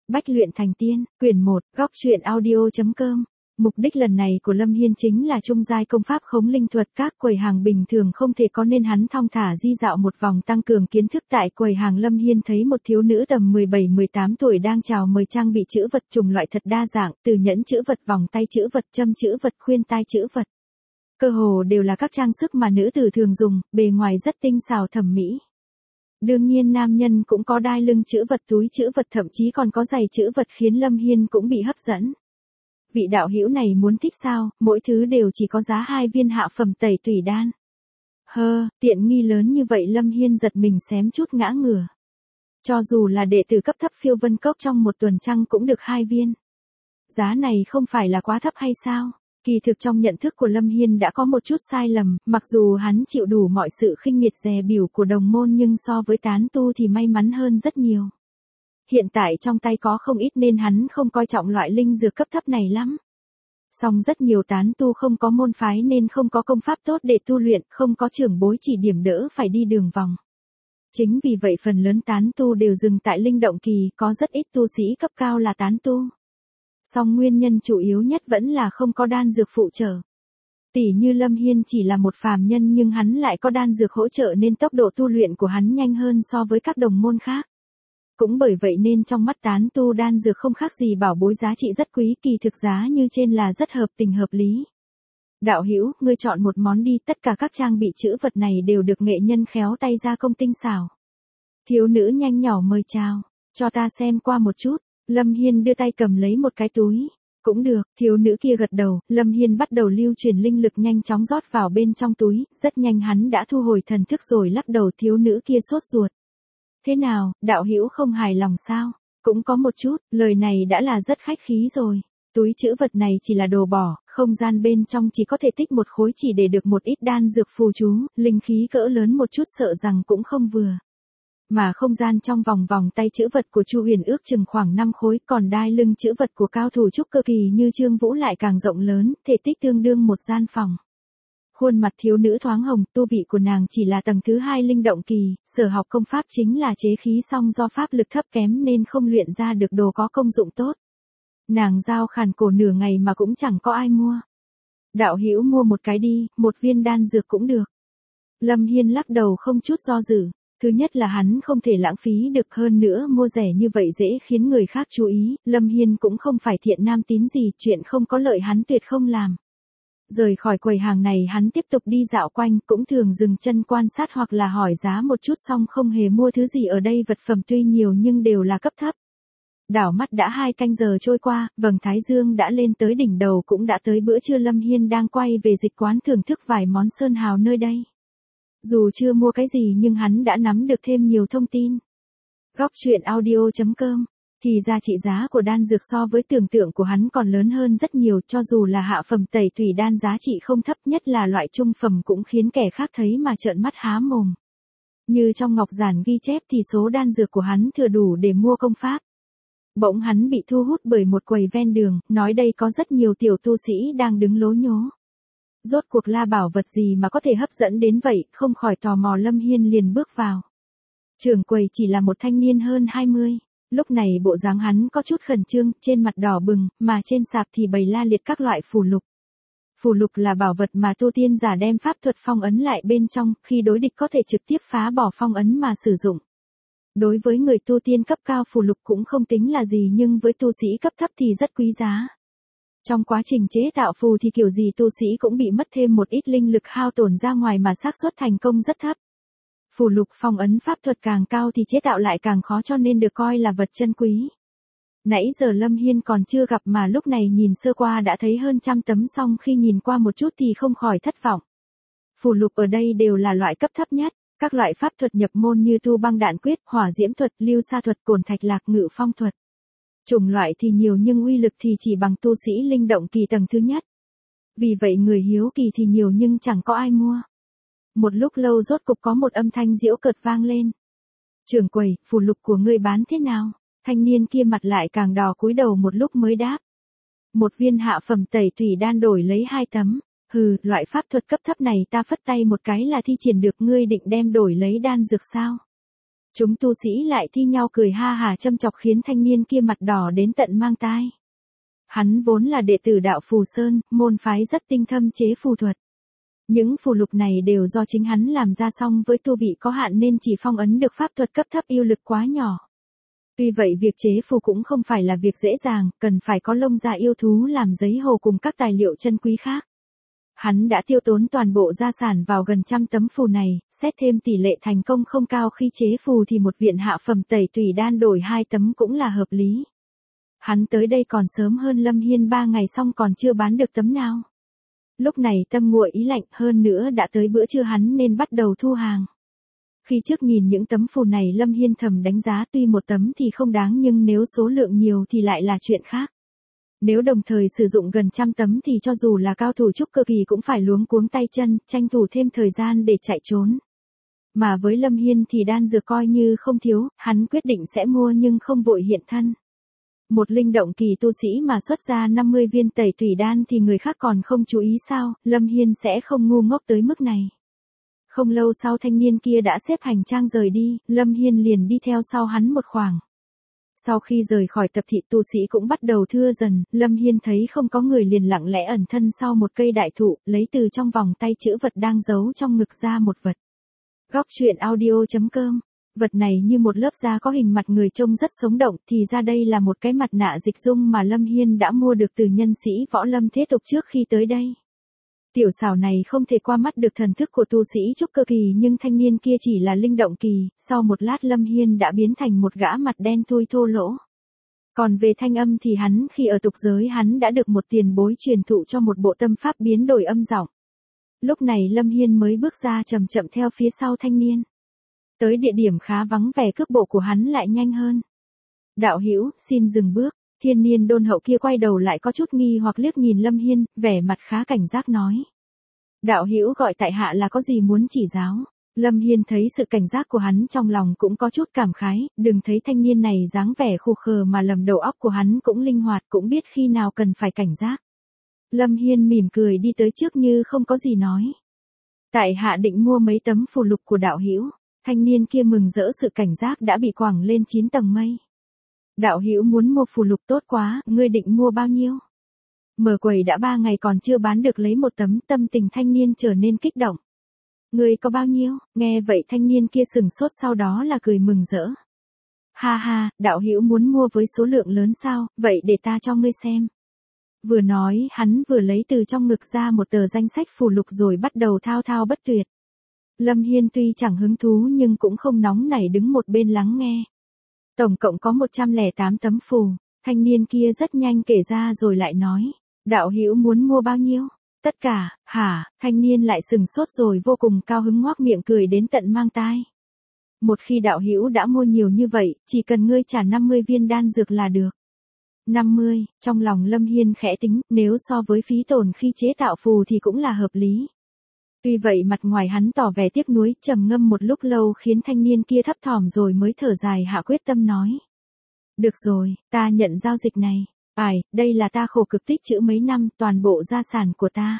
Bách luyện thành tiên, quyển 1, góc truyện audio.com. Mục đích lần này của Lâm Hiên chính là trung giai công pháp khống linh thuật, các quầy hàng bình thường không thể có nên hắn thong thả di dạo một vòng tăng cường kiến thức. Tại quầy hàng Lâm Hiên thấy một thiếu nữ tầm 17-18 tuổi đang chào mời trang bị chữ vật chủng loại thật đa dạng, từ nhẫn chữ vật, vòng tay chữ vật, châm chữ vật, khuyên tai chữ vật. Cơ hồ đều là các trang sức mà nữ tử thường dùng, bề ngoài rất tinh xảo thẩm mỹ. Đương nhiên nam nhân cũng có đai lưng chữ vật, túi chữ vật, thậm chí còn có giày chữ vật, khiến Lâm Hiên cũng bị hấp dẫn. Vị đạo hữu này muốn thích sao, mỗi thứ đều chỉ có giá 2 viên hạ phẩm tẩy tủy đan. Tiện nghi lớn như vậy Lâm Hiên giật mình xém chút ngã ngửa. Cho dù là đệ tử cấp thấp phiêu vân cốc trong một tuần trăng cũng được 2 viên. Giá này không phải là quá thấp hay sao? Kỳ thực trong nhận thức của Lâm Hiên đã có một chút sai lầm, mặc dù hắn chịu đủ mọi sự khinh miệt dè bỉu của đồng môn nhưng so với tán tu thì may mắn hơn rất nhiều. Hiện tại trong tay có không ít nên hắn không coi trọng loại linh dược cấp thấp này lắm. Song rất nhiều tán tu không có môn phái nên không có công pháp tốt để tu luyện, không có trưởng bối chỉ điểm đỡ phải đi đường vòng. Chính vì vậy phần lớn tán tu đều dừng tại linh động kỳ, có rất ít tu sĩ cấp cao là tán tu. Song nguyên nhân chủ yếu nhất vẫn là không có đan dược phụ trợ. Tỷ như Lâm Hiên chỉ là một phàm nhân nhưng hắn lại có đan dược hỗ trợ nên tốc độ tu luyện của hắn nhanh hơn so với các đồng môn khác. Cũng bởi vậy nên trong mắt tán tu đan dược không khác gì bảo bối giá trị rất quý, kỳ thực giá như trên là rất hợp tình hợp lý. Đạo hữu, ngươi chọn một món đi, tất cả các trang bị chữ vật này đều được nghệ nhân khéo tay gia công tinh xảo. Thiếu nữ nhanh nhỏ mời chào, cho ta xem qua một chút. Lâm Hiên đưa tay cầm lấy một cái túi. Cũng được, thiếu nữ kia gật đầu, Lâm Hiên bắt đầu lưu truyền linh lực nhanh chóng rót vào bên trong túi, rất nhanh hắn đã thu hồi thần thức rồi lắc đầu. Thiếu nữ kia sốt ruột. Thế nào, đạo hữu không hài lòng sao? Cũng có một chút, lời này đã là rất khách khí rồi. Túi chữ vật này chỉ là đồ bỏ, không gian bên trong chỉ có thể tích một khối chỉ để được một ít đan dược phù chú, linh khí cỡ lớn một chút sợ rằng cũng không vừa. Mà không gian trong vòng tay chữ vật của Chu Huyền ước chừng khoảng 5 khối, còn đai lưng chữ vật của cao thủ trúc cơ kỳ như Trương Vũ lại càng rộng lớn, thể tích tương đương một gian phòng. Khuôn mặt thiếu nữ thoáng hồng, tu vị của nàng chỉ là tầng thứ 2 linh động kỳ, sở học công pháp chính là chế khí, song do pháp lực thấp kém nên không luyện ra được đồ có công dụng tốt. Nàng giao khàn cổ nửa ngày mà cũng chẳng có ai mua. Đạo hữu mua một cái đi, một viên đan dược cũng được. Lâm Hiên lắc đầu không chút do dự. Thứ nhất là hắn không thể lãng phí được, hơn nữa mua rẻ như vậy dễ khiến người khác chú ý, Lâm Hiên cũng không phải thiện nam tín gì, chuyện không có lợi hắn tuyệt không làm. Rời khỏi quầy hàng này hắn tiếp tục đi dạo quanh, cũng thường dừng chân quan sát hoặc là hỏi giá một chút, xong không hề mua thứ gì ở đây. Vật phẩm tuy nhiều nhưng đều là cấp thấp. Đảo mắt đã 2 canh giờ trôi qua, vầng thái dương đã lên tới đỉnh đầu, cũng đã tới bữa trưa. Lâm Hiên đang quay về dịch quán thưởng thức vài món sơn hào nơi đây. Dù chưa mua cái gì nhưng hắn đã nắm được thêm nhiều thông tin. Góc truyện audio.com. Thì ra trị giá của đan dược so với tưởng tượng của hắn còn lớn hơn rất nhiều, cho dù là hạ phẩm tẩy tủy đan giá trị không thấp, nhất là loại trung phẩm cũng khiến kẻ khác thấy mà trợn mắt há mồm. Như trong ngọc giản ghi chép thì số đan dược của hắn thừa đủ để mua công pháp. Bỗng hắn bị thu hút bởi một quầy ven đường, nói đây có rất nhiều tiểu tu sĩ đang đứng lố nhố. Rốt cuộc là bảo vật gì mà có thể hấp dẫn đến vậy, không khỏi tò mò Lâm Hiên liền bước vào. Trưởng quầy chỉ là một thanh niên hơn 20, lúc này bộ dáng hắn có chút khẩn trương, trên mặt đỏ bừng, mà trên sạp thì bày la liệt các loại phù lục. Phù lục là bảo vật mà tu tiên giả đem pháp thuật phong ấn lại bên trong, khi đối địch có thể trực tiếp phá bỏ phong ấn mà sử dụng. Đối với người tu tiên cấp cao phù lục cũng không tính là gì nhưng với tu sĩ cấp thấp thì rất quý giá. Trong quá trình chế tạo phù thì kiểu gì tu sĩ cũng bị mất thêm một ít linh lực hao tổn ra ngoài mà xác suất thành công rất thấp. Phù lục phong ấn pháp thuật càng cao thì chế tạo lại càng khó, cho nên được coi là vật chân quý. Nãy giờ Lâm Hiên còn chưa gặp mà lúc này nhìn sơ qua đã thấy hơn 100 tấm, xong khi nhìn qua một chút thì không khỏi thất vọng. Phù lục ở đây đều là loại cấp thấp nhất, các loại pháp thuật nhập môn như tu băng đạn quyết, hỏa diễm thuật, lưu sa thuật, cồn thạch lạc, ngự phong thuật. Chủng loại thì nhiều nhưng uy lực thì chỉ bằng tu sĩ linh động kỳ tầng thứ nhất. Vì vậy người hiếu kỳ thì nhiều nhưng chẳng có ai mua. Một lúc lâu rốt cục có một âm thanh giễu cợt vang lên. Trưởng quầy, phù lục của ngươi bán thế nào? Thanh niên kia mặt lại càng đỏ, cúi đầu một lúc mới đáp. Một viên hạ phẩm tẩy tủy đan đổi lấy 2 tấm. Hừ, loại pháp thuật cấp thấp này ta phất tay một cái là thi triển được, ngươi định đem đổi lấy đan dược sao? Chúng tu sĩ lại thi nhau cười ha hả châm chọc khiến thanh niên kia mặt đỏ đến tận mang tai. Hắn vốn là đệ tử đạo Phù Sơn, môn phái rất tinh thâm chế phù thuật. Những phù lục này đều do chính hắn làm ra, xong với tu vị có hạn nên chỉ phong ấn được pháp thuật cấp thấp yêu lực quá nhỏ. Tuy vậy việc chế phù cũng không phải là việc dễ dàng, cần phải có lông da yêu thú làm giấy hồ cùng các tài liệu chân quý khác. Hắn đã tiêu tốn toàn bộ gia sản vào gần 100 tấm phù này, xét thêm tỷ lệ thành công không cao khi chế phù thì một viện hạ phẩm tẩy tùy đan đổi 2 tấm cũng là hợp lý. Hắn tới đây còn sớm hơn Lâm Hiên 3 ngày, xong còn chưa bán được tấm nào. Lúc này tâm nguội ý lạnh, hơn nữa đã tới bữa trưa hắn nên bắt đầu thu hàng. Khi trước nhìn những tấm phù này Lâm Hiên thầm đánh giá, tuy một tấm thì không đáng nhưng nếu số lượng nhiều thì lại là chuyện khác. Nếu đồng thời sử dụng gần 100 tấm thì cho dù là cao thủ trúc cơ kỳ cũng phải luống cuống tay chân, tranh thủ thêm thời gian để chạy trốn. Mà với Lâm Hiên thì đan dược coi như không thiếu, hắn quyết định sẽ mua nhưng không vội hiện thân. Một linh động kỳ tu sĩ mà xuất ra 50 viên tẩy tùy đan thì người khác còn không chú ý sao, Lâm Hiên sẽ không ngu ngốc tới mức này. Không lâu sau thanh niên kia đã xếp hành trang rời đi, Lâm Hiên liền đi theo sau hắn một khoảng. Sau khi rời khỏi tập thị tu sĩ cũng bắt đầu thưa dần, Lâm Hiên thấy không có người liền lặng lẽ ẩn thân sau một cây đại thụ, lấy từ trong vòng tay chữ vật đang giấu trong ngực ra một vật. Góc truyện audio.com. Vật này như một lớp da có hình mặt người trông rất sống động, thì ra đây là một cái mặt nạ dịch dung mà Lâm Hiên đã mua được từ nhân sĩ võ lâm thế tục trước khi tới đây. Tiểu xảo này không thể qua mắt được thần thức của tu sĩ trúc cơ kỳ, nhưng thanh niên kia chỉ là linh động kỳ, sau một lát Lâm Hiên đã biến thành một gã mặt đen thui thô lỗ. Còn về thanh âm thì hắn khi ở tục giới hắn đã được một tiền bối truyền thụ cho một bộ tâm pháp biến đổi âm giọng. Lúc này Lâm Hiên mới bước ra chậm chậm theo phía sau thanh niên. Tới địa điểm khá vắng vẻ cước bộ của hắn lại nhanh hơn. Đạo hữu, xin dừng bước. Thiên niên đôn hậu kia quay đầu lại có chút nghi hoặc liếc nhìn Lâm Hiên, vẻ mặt khá cảnh giác nói. Đạo hữu gọi tại hạ là có gì muốn chỉ giáo? Lâm Hiên thấy sự cảnh giác của hắn trong lòng cũng có chút cảm khái, đừng thấy thanh niên này dáng vẻ khù khờ mà lầm, đầu óc của hắn cũng linh hoạt, cũng biết khi nào cần phải cảnh giác. Lâm Hiên mỉm cười đi tới trước như không có gì nói. Tại hạ định mua mấy tấm phù lục của đạo hữu. Thanh niên kia mừng rỡ, sự cảnh giác đã bị quẳng lên 9 tầng mây. Đạo hữu muốn mua phù lục tốt quá, ngươi định mua bao nhiêu? Mở quầy đã 3 ngày còn chưa bán được lấy một tấm, tâm tình thanh niên trở nên kích động. Ngươi có bao nhiêu? Nghe vậy thanh niên kia sừng sốt, sau đó là cười mừng rỡ. Ha ha, đạo hữu muốn mua với số lượng lớn sao, vậy để ta cho ngươi xem. Vừa nói hắn vừa lấy từ trong ngực ra một tờ danh sách phù lục rồi bắt đầu thao thao bất tuyệt. Lâm Hiên tuy chẳng hứng thú nhưng cũng không nóng nảy đứng một bên lắng nghe. Tổng cộng có 108 tấm phù, thanh niên kia rất nhanh kể ra rồi lại nói. Đạo hữu muốn mua bao nhiêu? Tất cả, hả? Thanh niên lại sừng sốt rồi vô cùng cao hứng ngoác miệng cười đến tận mang tai. Một khi đạo hữu đã mua nhiều như vậy, chỉ cần ngươi trả 50 viên đan dược là được. 50, trong lòng Lâm Hiên khẽ tính, nếu so với phí tổn khi chế tạo phù thì cũng là hợp lý. Tuy vậy mặt ngoài hắn tỏ vẻ tiếc nuối, trầm ngâm một lúc lâu khiến thanh niên kia thấp thỏm rồi mới thở dài hạ quyết tâm nói. Được rồi, ta nhận giao dịch này. Đây là ta khổ cực tích trữ mấy năm, toàn bộ gia sản của ta.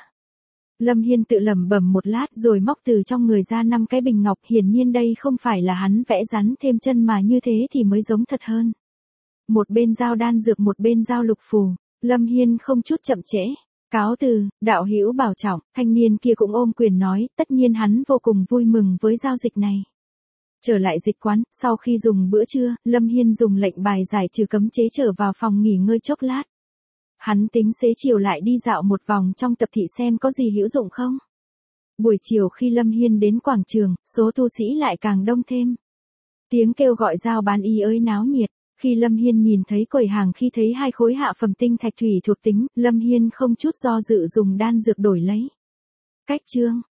Lâm Hiên tự lẩm bẩm một lát rồi móc từ trong người ra 5 cái bình ngọc, hiển nhiên đây không phải là hắn vẽ rắn thêm chân mà như thế thì mới giống thật hơn. Một bên giao đan dược một bên giao lục phù, Lâm Hiên không chút chậm trễ. Cáo từ, đạo hữu bảo trọng, thanh niên kia cũng ôm quyền nói, tất nhiên hắn vô cùng vui mừng với giao dịch này. Trở lại dịch quán, sau khi dùng bữa trưa, Lâm Hiên dùng lệnh bài giải trừ cấm chế trở vào phòng nghỉ ngơi chốc lát. Hắn tính xế chiều lại đi dạo một vòng trong tập thị xem có gì hữu dụng không. Buổi chiều khi Lâm Hiên đến quảng trường, số tu sĩ lại càng đông thêm. Tiếng kêu gọi giao bán y ơi náo nhiệt. Khi Lâm Hiên nhìn thấy quầy hàng, khi thấy 2 khối hạ phẩm tinh thạch thủy thuộc tính, Lâm Hiên không chút do dự dùng đan dược đổi lấy. Cách chương